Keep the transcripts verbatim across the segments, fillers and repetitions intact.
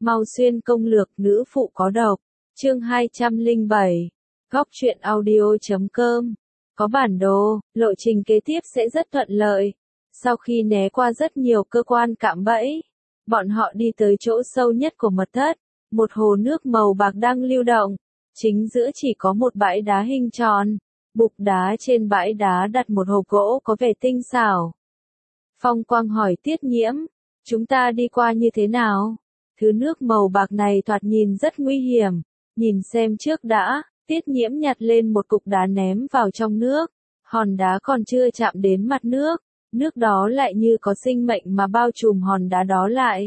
Mau xuyên công lược nữ phụ có độc. Chương hai trăm lẻ bảy. Góc truyện audio chấm com. Có bản đồ, lộ trình kế tiếp sẽ rất thuận lợi. Sau khi né qua rất nhiều cơ quan cạm bẫy, bọn họ đi tới chỗ sâu nhất của mật thất. Một hồ nước màu bạc đang lưu động. Chính giữa chỉ có một bãi đá hình tròn. Bục đá trên bãi đá đặt một hộp gỗ có vẻ tinh xảo. Phong Quang hỏi Tiết Nhiễm, chúng ta đi qua như thế nào? Thứ nước màu bạc này thoạt nhìn rất nguy hiểm. Nhìn xem trước đã. Tiết Nhiễm nhặt lên một cục đá ném vào trong nước. Hòn đá còn chưa chạm đến mặt nước. Nước đó lại như có sinh mệnh mà bao trùm hòn đá đó lại.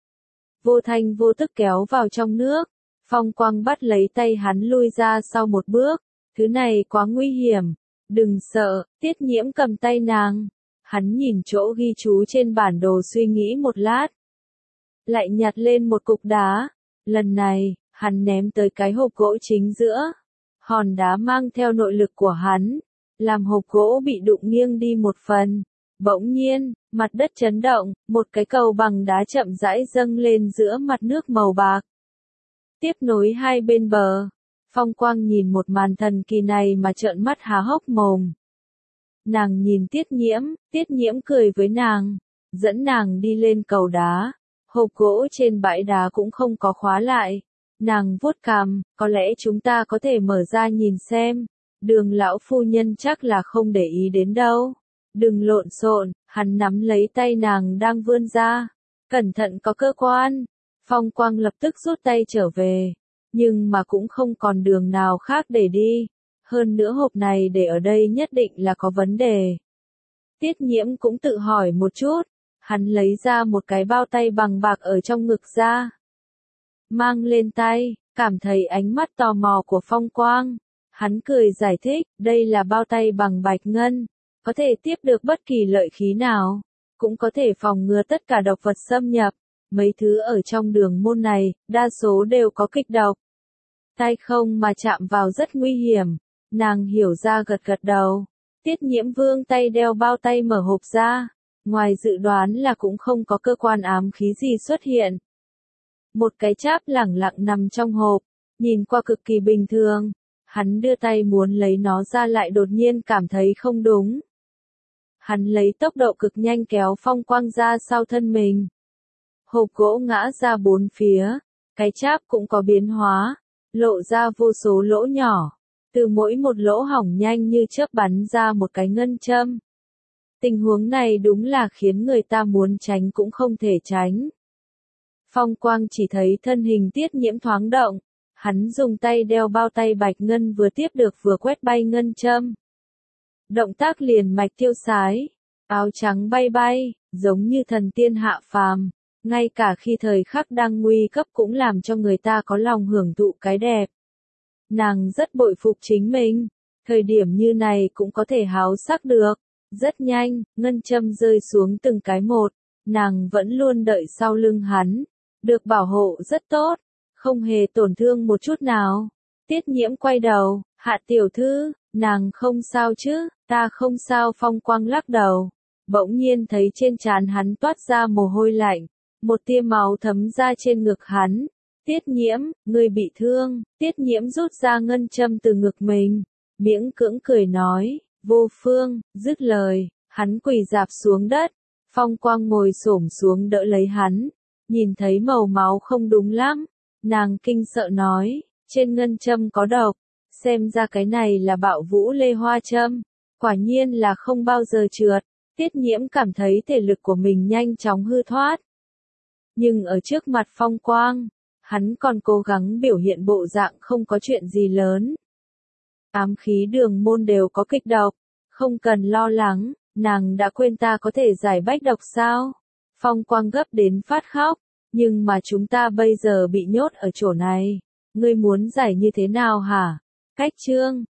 Vô thanh vô tức kéo vào trong nước. Phong Quang bắt lấy tay hắn lui ra sau một bước. Thứ này quá nguy hiểm. Đừng sợ, Tiết Nhiễm cầm tay nàng. Hắn nhìn chỗ ghi chú trên bản đồ suy nghĩ một lát. Lại nhặt lên một cục đá. Lần này, hắn ném tới cái hộp gỗ chính giữa. Hòn đá mang theo nội lực của hắn. Làm hộp gỗ bị đụng nghiêng đi một phần. Bỗng nhiên, mặt đất chấn động, một cái cầu bằng đá chậm rãi dâng lên giữa mặt nước màu bạc. Tiếp nối hai bên bờ. Phong Quang nhìn một màn thần kỳ này mà trợn mắt há hốc mồm. Nàng nhìn Tiết Nhiễm, Tiết Nhiễm cười với nàng, dẫn nàng đi lên cầu đá. Hộp gỗ trên bãi đá cũng không có khóa lại. Nàng vuốt cằm, có lẽ chúng ta có thể mở ra nhìn xem. Đường lão phu nhân chắc là không để ý đến đâu. Đừng lộn xộn, hắn nắm lấy tay nàng đang vươn ra. Cẩn thận có cơ quan. Phong Quang lập tức rút tay trở về. Nhưng mà cũng không còn đường nào khác để đi. Hơn nữa hộp này để ở đây nhất định là có vấn đề. Tiết Nhiễm cũng tự hỏi một chút. Hắn lấy ra một cái bao tay bằng bạc ở trong ngực ra. Mang lên tay, cảm thấy ánh mắt tò mò của Phong Quang. Hắn cười giải thích, đây là bao tay bằng bạch ngân. Có thể tiếp được bất kỳ lợi khí nào. Cũng có thể phòng ngừa tất cả độc vật xâm nhập. Mấy thứ ở trong đường môn này, đa số đều có kịch độc. Tay không mà chạm vào rất nguy hiểm. Nàng hiểu ra gật gật đầu. Tiết Nhiễm vương tay đeo bao tay mở hộp ra. Ngoài dự đoán là cũng không có cơ quan ám khí gì xuất hiện. Một cái cháp lẳng lặng nằm trong hộp. Nhìn qua cực kỳ bình thường. Hắn đưa tay muốn lấy nó ra lại đột nhiên cảm thấy không đúng. Hắn lấy tốc độ cực nhanh kéo Phong Quang ra sau thân mình. Hộp gỗ ngã ra bốn phía. Cái cháp cũng có biến hóa. Lộ ra vô số lỗ nhỏ. Từ mỗi một lỗ hỏng nhanh như chớp bắn ra một cái ngân châm. Tình huống này đúng là khiến người ta muốn tránh cũng không thể tránh. Phong Quang chỉ thấy thân hình Tiết Nhiễm thoáng động. Hắn dùng tay đeo bao tay bạch ngân vừa tiếp được vừa quét bay ngân châm. Động tác liền mạch tiêu sái. Áo trắng bay bay, giống như thần tiên hạ phàm. Ngay cả khi thời khắc đang nguy cấp cũng làm cho người ta có lòng hưởng thụ cái đẹp. Nàng rất bội phục chính mình. Thời điểm như này cũng có thể háo sắc được. Rất nhanh, ngân châm rơi xuống từng cái một. Nàng vẫn luôn đợi sau lưng hắn. Được bảo hộ rất tốt. Không hề tổn thương một chút nào. Tiết Nhiễm quay đầu. Hạ tiểu thư, nàng không sao chứ? Ta không sao. Phong Quang lắc đầu. Bỗng nhiên thấy trên trán hắn toát ra mồ hôi lạnh. Một tia máu thấm ra trên ngực hắn. Tiết Nhiễm, ngươi bị thương. Tiết Nhiễm rút ra ngân châm từ ngực mình. Miễn cưỡng cười nói, vô phương, dứt lời, hắn quỳ rạp xuống đất. Phong Quang ngồi xổm xuống đỡ lấy hắn. Nhìn thấy màu máu không đúng lắm. Nàng kinh sợ nói, trên ngân châm có độc. Xem ra cái này là bạo vũ lê hoa châm. Quả nhiên là không bao giờ trượt. Tiết Nhiễm cảm thấy thể lực của mình nhanh chóng hư thoát. Nhưng ở trước mặt Phong Quang, hắn còn cố gắng biểu hiện bộ dạng không có chuyện gì lớn. Ám khí đường môn đều có kịch độc, không cần lo lắng, nàng đã quên ta có thể giải bách độc sao? Phong Quang gấp đến phát khóc, nhưng mà chúng ta bây giờ bị nhốt ở chỗ này, ngươi muốn giải như thế nào hả? Cách chương